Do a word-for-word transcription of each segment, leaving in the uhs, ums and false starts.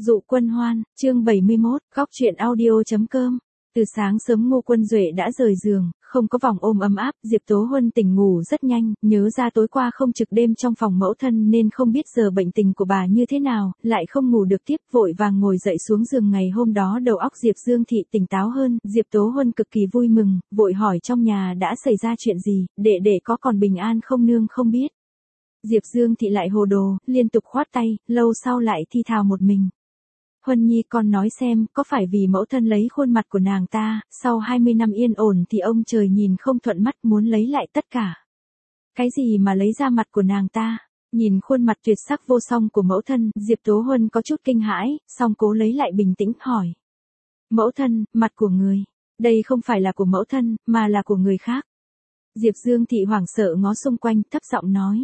Dụ Quân Hoan, chương bảy mươi mốt, góc truyện audio.com. Từ sáng sớm Ngô Quân Duệ đã rời giường, không có vòng ôm ấm áp, Diệp Tố Huân tỉnh ngủ rất nhanh, nhớ ra tối qua không trực đêm trong phòng mẫu thân nên không biết giờ bệnh tình của bà như thế nào, lại không ngủ được tiếp, vội vàng ngồi dậy xuống giường. Ngày hôm đó đầu óc Diệp Dương Thị tỉnh táo hơn, Diệp Tố Huân cực kỳ vui mừng, vội hỏi trong nhà đã xảy ra chuyện gì, đệ đệ có còn bình an không nương không biết. Diệp Dương Thị lại hồ đồ, liên tục khoát tay, lâu sau lại thi thào một mình. Huân Nhi con nói xem, có phải vì mẫu thân lấy khuôn mặt của nàng ta, sau hai mươi năm yên ổn thì ông trời nhìn không thuận mắt muốn lấy lại tất cả. Cái gì mà lấy ra mặt của nàng ta? Nhìn khuôn mặt tuyệt sắc vô song của mẫu thân, Diệp Tố Huân có chút kinh hãi, song cố lấy lại bình tĩnh hỏi. Mẫu thân, mặt của người, đây không phải là của mẫu thân, mà là của người khác. Diệp Dương Thị hoảng sợ ngó xung quanh, thấp giọng nói.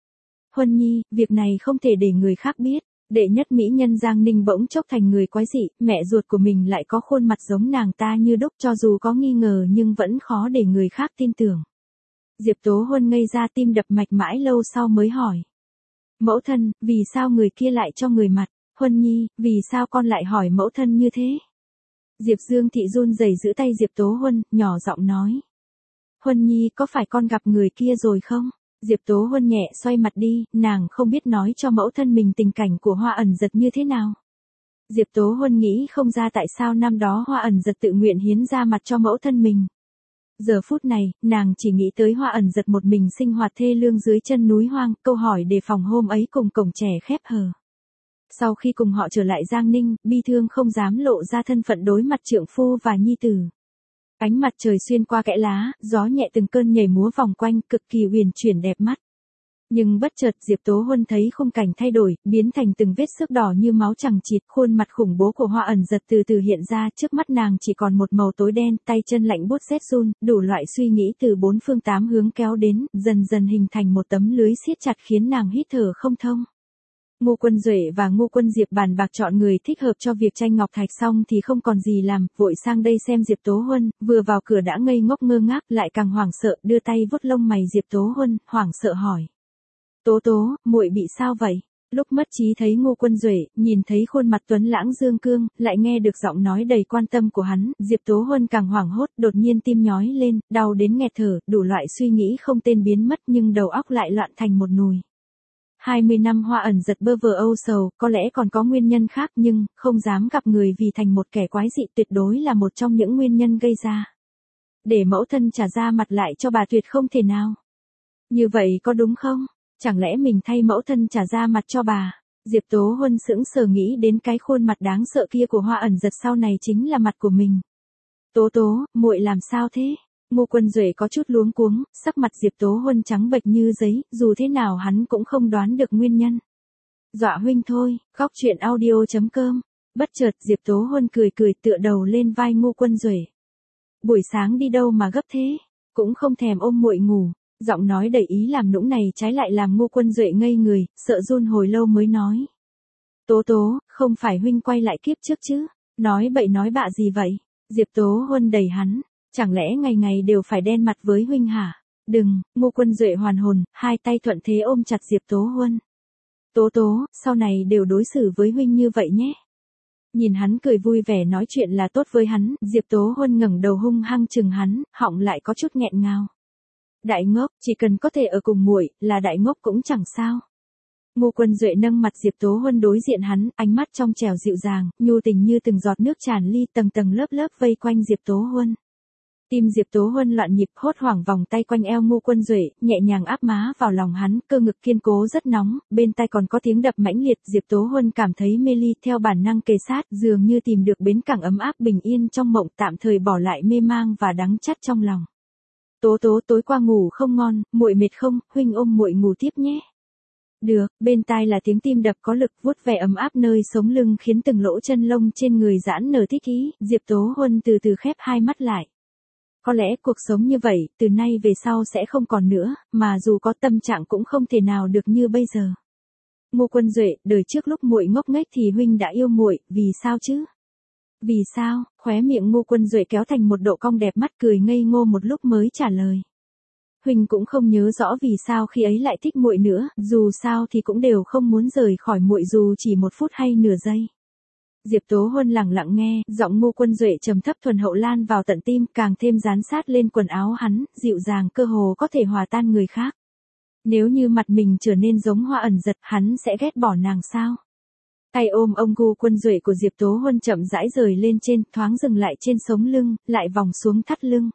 Huân Nhi, việc này không thể để người khác biết. Đệ nhất mỹ nhân Giang Ninh bỗng chốc thành người quái dị, mẹ ruột của mình lại có khuôn mặt giống nàng ta như đúc, cho dù có nghi ngờ nhưng vẫn khó để người khác tin tưởng. Diệp Tố Huân ngây ra, tim đập mạch, mãi lâu sau mới hỏi. Mẫu thân, vì sao người kia lại cho người mặt? Huân Nhi, vì sao con lại hỏi mẫu thân như thế? Diệp Dương Thị run rẩy giữ tay Diệp Tố Huân, nhỏ giọng nói. Huân Nhi, có phải con gặp người kia rồi không? Diệp Tố Huân nhẹ xoay mặt đi, nàng không biết nói cho mẫu thân mình tình cảnh của Hoa Ẩn Dật như thế nào. Diệp Tố Huân nghĩ không ra tại sao năm đó Hoa Ẩn Dật tự nguyện hiến ra mặt cho mẫu thân mình. Giờ phút này, nàng chỉ nghĩ tới Hoa Ẩn Dật một mình sinh hoạt thê lương dưới chân núi hoang, câu hỏi đề phòng hôm ấy cùng cổng trẻ khép hờ. Sau khi cùng họ trở lại Giang Ninh, bi thương không dám lộ ra thân phận đối mặt trượng phu và nhi tử. Ánh mặt trời xuyên qua kẽ lá, gió nhẹ từng cơn nhảy múa vòng quanh, cực kỳ huyền chuyển đẹp mắt. Nhưng bất chợt Diệp Tố Huân thấy khung cảnh thay đổi, biến thành từng vết xước đỏ như máu chằng chịt, khuôn mặt khủng bố của Hoa Ẩn Dật từ từ hiện ra, trước mắt nàng chỉ còn một màu tối đen, tay chân lạnh buốt rét run, đủ loại suy nghĩ từ bốn phương tám hướng kéo đến, dần dần hình thành một tấm lưới siết chặt khiến nàng hít thở không thông. Ngô Quân Duệ và Ngô Quân Diệp bàn bạc chọn người thích hợp cho việc tranh ngọc thạch xong thì không còn gì làm, vội sang đây xem Diệp Tố Huân, vừa vào cửa đã ngây ngốc ngơ ngác, lại càng hoảng sợ, đưa tay vuốt lông mày Diệp Tố Huân, hoảng sợ hỏi. Tố Tố, muội bị sao vậy? Lúc mất trí thấy Ngô Quân Duệ, nhìn thấy khuôn mặt tuấn lãng dương cương, lại nghe được giọng nói đầy quan tâm của hắn, Diệp Tố Huân càng hoảng hốt, đột nhiên tim nhói lên, đau đến nghẹt thở, đủ loại suy nghĩ không tên biến mất nhưng đầu óc lại loạn thành một nùi. hai mươi năm Hoa Ẩn Dật bơ vơ âu sầu, có lẽ còn có nguyên nhân khác nhưng, không dám gặp người vì thành một kẻ quái dị tuyệt đối là một trong những nguyên nhân gây ra. Để mẫu thân trả ra mặt lại cho bà tuyệt không thể nào. Như vậy có đúng không? Chẳng lẽ mình thay mẫu thân trả ra mặt cho bà? Diệp Tố Huân sững sờ nghĩ đến cái khuôn mặt đáng sợ kia của Hoa Ẩn Dật sau này chính là mặt của mình. Tố Tố, muội làm sao thế? Ngô Quân Duệ có chút luống cuống, sắc mặt Diệp Tố Huân trắng bệch như giấy, dù thế nào hắn cũng không đoán được nguyên nhân. Dọa huynh thôi, góc truyện audio.com. Bất chợt Diệp Tố Huân cười cười tựa đầu lên vai Ngô Quân Duệ. Buổi sáng đi đâu mà gấp thế? Cũng không thèm ôm muội ngủ. Giọng nói đầy ý làm nũng này trái lại làm Ngô Quân Duệ ngây người, sợ run hồi lâu mới nói. Tố Tố, không phải huynh quay lại kiếp trước chứ? Nói bậy nói bạ gì vậy? Diệp Tố Huân đẩy hắn. Chẳng lẽ ngày ngày đều phải đen mặt với huynh hả? Đừng, Ngô Quân Duệ hoàn hồn, hai tay thuận thế ôm chặt Diệp Tố Huân. Tố Tố, sau này đều đối xử với huynh như vậy nhé. Nhìn hắn cười vui vẻ nói chuyện là tốt với hắn, Diệp Tố Huân ngẩng đầu hung hăng chừng hắn, họng lại có chút nghẹn ngào. Đại ngốc, chỉ cần có thể ở cùng muội, là đại ngốc cũng chẳng sao. Ngô Quân Duệ nâng mặt Diệp Tố Huân đối diện hắn, ánh mắt trong trẻo dịu dàng, nhu tình như từng giọt nước tràn ly, tầng tầng lớp lớp vây quanh Diệp Tố Huân. Tim Diệp Tố Huân loạn nhịp, hốt hoảng vòng tay quanh eo Ngô Quân Duệ, nhẹ nhàng áp má vào lòng hắn, cơ ngực kiên cố rất nóng, bên tai còn có tiếng đập mãnh liệt, Diệp Tố Huân cảm thấy mê ly, theo bản năng kề sát, dường như tìm được bến cảng ấm áp bình yên trong mộng, tạm thời bỏ lại mê mang và đắng chát trong lòng. Tố Tố, tối qua ngủ không ngon, muội mệt không, huynh ôm muội ngủ tiếp nhé. Được, bên tai là tiếng tim đập có lực, vuốt ve ấm áp nơi sống lưng khiến từng lỗ chân lông trên người giãn nở thích ý, Diệp Tố Huân từ từ khép hai mắt lại. Có lẽ cuộc sống như vậy, từ nay về sau sẽ không còn nữa, mà dù có tâm trạng cũng không thể nào được như bây giờ. Ngô Quân Duệ, đời trước lúc muội ngốc nghếch thì huynh đã yêu muội, vì sao chứ? Vì sao? Khóe miệng Ngô Quân Duệ kéo thành một độ cong đẹp mắt, cười ngây ngô một lúc mới trả lời. Huynh cũng không nhớ rõ vì sao khi ấy lại thích muội nữa, dù sao thì cũng đều không muốn rời khỏi muội dù chỉ một phút hay nửa giây. Diệp Tố Huân lặng lặng nghe, giọng Ngô Quân Duệ trầm thấp thuần hậu lan vào tận tim, càng thêm dán sát lên quần áo hắn, dịu dàng cơ hồ có thể hòa tan người khác. Nếu như mặt mình trở nên giống Hoa Ẩn Giật, hắn sẽ ghét bỏ nàng sao? Tay ôm ông Ngô Quân Duệ của Diệp Tố Huân chậm rãi rời lên trên, thoáng dừng lại trên sống lưng, lại vòng xuống thắt lưng.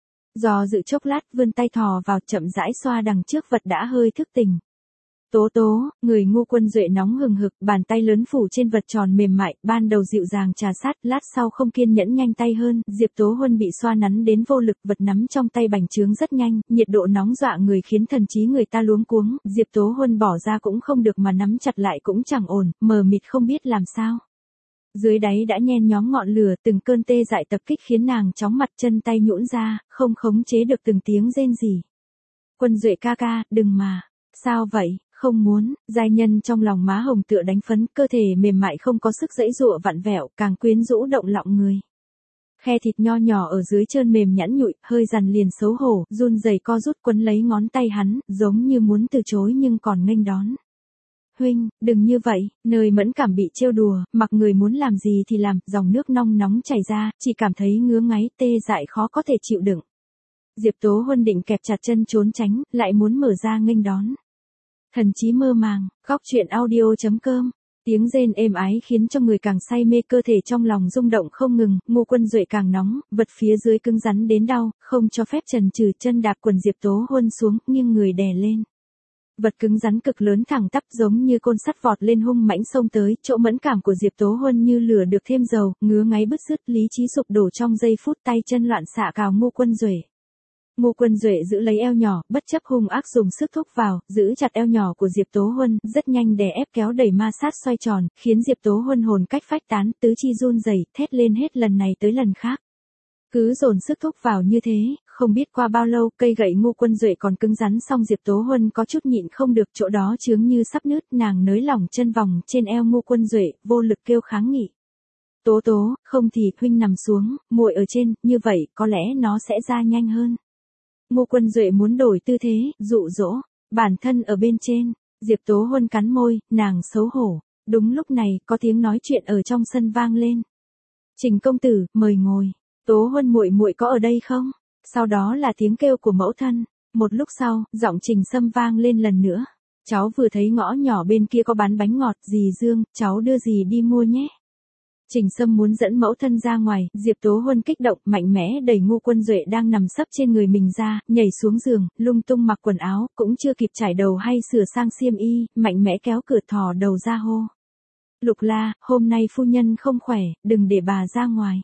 Do dự chốc lát, vươn tay thò vào, chậm rãi xoa đằng trước vật đã hơi thức tỉnh. Tố tố, người Ngô Quân Duệ nóng hừng hực, bàn tay lớn phủ trên vật tròn mềm mại, ban đầu dịu dàng trà sát, lát sau không kiên nhẫn nhanh tay hơn, Diệp Tố Huân bị xoa nắn đến vô lực, vật nắm trong tay bành trướng rất nhanh, nhiệt độ nóng dọa người khiến thần trí người ta luống cuống, Diệp Tố Huân bỏ ra cũng không được mà nắm chặt lại cũng chẳng ổn, mờ mịt không biết làm sao. Dưới đáy đã nhen nhóm ngọn lửa, từng cơn tê dại tập kích khiến nàng chóng mặt, chân tay nhũn ra, không khống chế được từng tiếng rên rỉ. Quân Duệ ca ca, đừng mà. Sao vậy? Không muốn. Giai nhân trong lòng má hồng tựa đánh phấn, cơ thể mềm mại không có sức giãy giụa vặn vẹo, càng quyến rũ động lòng người. Khe thịt nho nhỏ ở dưới trơn mềm nhẵn nhụi, hơi dằn liền xấu hổ, run rẩy co rút quấn lấy ngón tay hắn, giống như muốn từ chối nhưng còn nghênh đón. Huynh, đừng như vậy, nơi mẫn cảm bị trêu đùa, mặc người muốn làm gì thì làm, dòng nước nong nóng chảy ra, chỉ cảm thấy ngứa ngáy, tê dại khó có thể chịu đựng. Diệp Tố Huân định kẹp chặt chân trốn tránh, lại muốn mở ra nghênh đón. Thần trí mơ màng, góc truyện audio chấm com. Tiếng rên êm ái khiến cho người càng say mê, cơ thể trong lòng rung động không ngừng, Ngô Quân Duệ càng nóng, vật phía dưới cứng rắn đến đau, không cho phép chần chừ, chân đạp quần Diệp Tố Huân xuống, nghiêng người đè lên. Vật cứng rắn cực lớn thẳng tắp giống như côn sắt vọt lên hung mãnh xông tới, chỗ mẫn cảm của Diệp Tố Huân như lửa được thêm dầu, ngứa ngáy bứt rứt, lý trí sụp đổ trong giây phút, tay chân loạn xạ cào Ngô Quân Duệ. Ngô Quân Duệ giữ lấy eo nhỏ, bất chấp hung ác dùng sức thúc vào, giữ chặt eo nhỏ của Diệp Tố Huân, rất nhanh đè ép kéo đẩy ma sát xoay tròn, khiến Diệp Tố Huân hồn cách phách tán, tứ chi run rẩy, thét lên hết lần này tới lần khác. Cứ dồn sức thúc vào như thế, không biết qua bao lâu, cây gậy Ngô Quân Duệ còn cứng rắn, xong Diệp Tố Huân có chút nhịn không được, chỗ đó chướng như sắp nứt, nàng nới lỏng chân vòng trên eo Ngô Quân Duệ, vô lực kêu kháng nghị. Tố tố, không thì huynh nằm xuống, muội ở trên, như vậy có lẽ nó sẽ ra nhanh hơn. Ngô Quân Duệ muốn đổi tư thế, dụ dỗ, bản thân ở bên trên. Diệp Tố Huân cắn môi, nàng xấu hổ. Đúng lúc này, có tiếng nói chuyện ở trong sân vang lên. Trình công tử, mời ngồi. Tố Huân muội muội có ở đây không? Sau đó là tiếng kêu của mẫu thân. Một lúc sau, giọng Trình Sâm vang lên lần nữa. Cháu vừa thấy ngõ nhỏ bên kia có bán bánh ngọt, dì Dương, cháu đưa dì đi mua nhé. Trình Sâm muốn dẫn mẫu thân ra ngoài, Diệp Tố Huân kích động, mạnh mẽ đẩy Ngô Quân Duệ đang nằm sấp trên người mình ra, nhảy xuống giường, lung tung mặc quần áo, cũng chưa kịp trải đầu hay sửa sang xiêm y, mạnh mẽ kéo cửa thò đầu ra hô. Lục La, hôm nay phu nhân không khỏe, đừng để bà ra ngoài.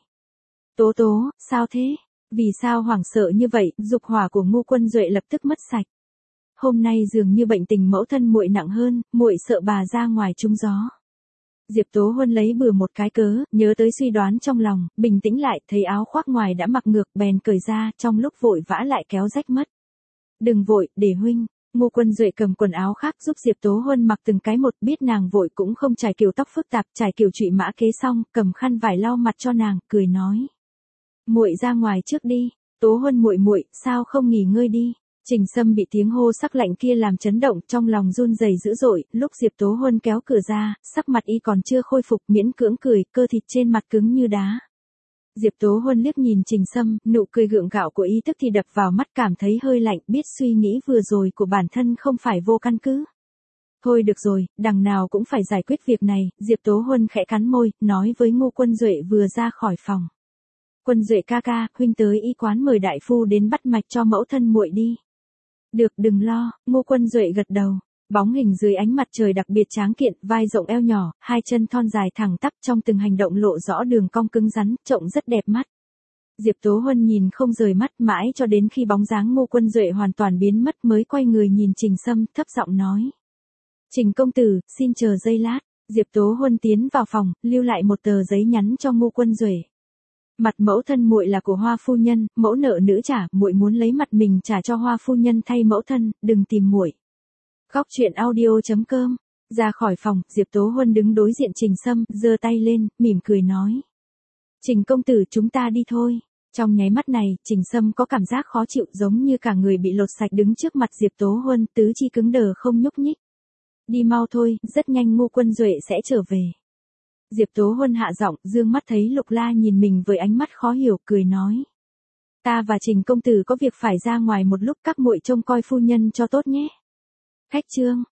Tố tố, sao thế? Vì sao hoảng sợ như vậy? Dục hỏa của Ngô Quân Duệ lập tức mất sạch. Hôm nay dường như bệnh tình mẫu thân muội nặng hơn, muội sợ bà ra ngoài trúng gió. Diệp Tố Huân lấy bừa một cái cớ, nhớ tới suy đoán trong lòng, bình tĩnh lại, thấy áo khoác ngoài đã mặc ngược, bèn cởi ra, trong lúc vội vã lại kéo rách mất. Đừng vội, để huynh. Ngô Quân Duệ cầm quần áo khác giúp Diệp Tố Huân mặc từng cái một, biết nàng vội cũng không trải kiểu tóc phức tạp, trải kiểu trụy mã kế xong, cầm khăn vải lau mặt cho nàng, cười nói: "Muội ra ngoài trước đi, Tố Huân muội muội, sao không nghỉ ngơi đi?" Trình Sâm bị tiếng hô sắc lạnh kia làm chấn động, trong lòng run rẩy dữ dội, lúc Diệp Tố Huân kéo cửa ra, sắc mặt y còn chưa khôi phục, miễn cưỡng cười, cơ thịt trên mặt cứng như đá. Diệp Tố Huân liếc nhìn Trình Sâm, nụ cười gượng gạo của y tức thì đập vào mắt, cảm thấy hơi lạnh, biết suy nghĩ vừa rồi của bản thân không phải vô căn cứ. Thôi được rồi, đằng nào cũng phải giải quyết việc này, Diệp Tố Huân khẽ cắn môi, nói với Ngô Quân Duệ vừa ra khỏi phòng. Quân Duệ ca ca, huynh tới y quán mời đại phu đến bắt mạch cho mẫu thân muội đi. Được, đừng lo. Ngô Quân Duệ gật đầu. Bóng hình dưới ánh mặt trời đặc biệt tráng kiện, vai rộng eo nhỏ, hai chân thon dài thẳng tắp, trong từng hành động lộ rõ đường cong cứng rắn, trông rất đẹp mắt. Diệp Tố Huân nhìn không rời mắt, mãi cho đến khi bóng dáng Ngô Quân Duệ hoàn toàn biến mất mới quay người nhìn Trình Sâm, thấp giọng nói: "Trình công tử, xin chờ giây lát." Diệp Tố Huân tiến vào phòng, lưu lại một tờ giấy nhắn cho Ngô Quân Duệ. Mặt mẫu thân muội là của Hoa phu nhân, mẫu nợ nữ trả, muội muốn lấy mặt mình trả cho Hoa phu nhân thay mẫu thân, đừng tìm muội. Góc truyện audio chấm com. Ra khỏi phòng, Diệp Tố Huân đứng đối diện Trình Sâm, giơ tay lên, mỉm cười nói: "Trình công tử, chúng ta đi thôi." Trong nháy mắt này, Trình Sâm có cảm giác khó chịu, giống như cả người bị lột sạch, đứng trước mặt Diệp Tố Huân, tứ chi cứng đờ không nhúc nhích. "Đi mau thôi, rất nhanh Ngô Quân Duệ sẽ trở về." Diệp Tố Huân hạ giọng, dương mắt thấy Lục La nhìn mình với ánh mắt khó hiểu, cười nói. Ta và Trình công tử có việc phải ra ngoài một lúc, các muội trông coi phu nhân cho tốt nhé. Khách trương.